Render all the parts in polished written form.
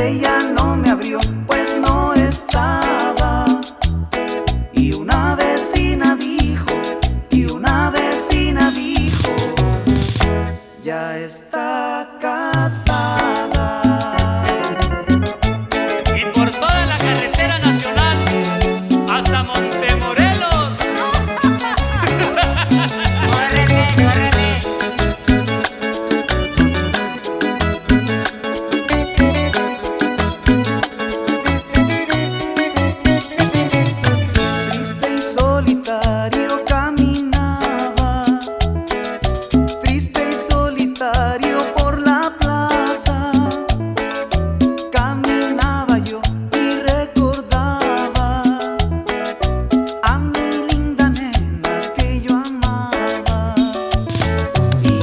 ella no me abrió, pues no estaba. Y una vecina dijo, ya está casada. Y por toda la carretera nacional hasta Montemorelos. ¡Córrele, córrele! Triste y solitario caminaba, triste y solitario por la plaza. Caminaba yo y recordaba a mi linda nena que yo amaba. Y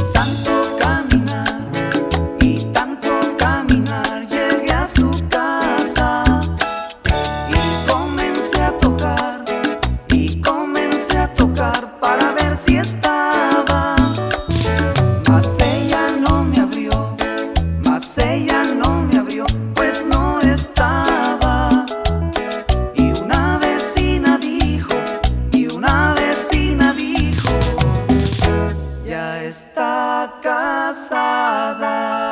tanto caminar, llegué a su casa y comencé a tocar para ver si estaba. Mas ella no me abrió, pues no estaba. Y una vecina dijo, ya está casada.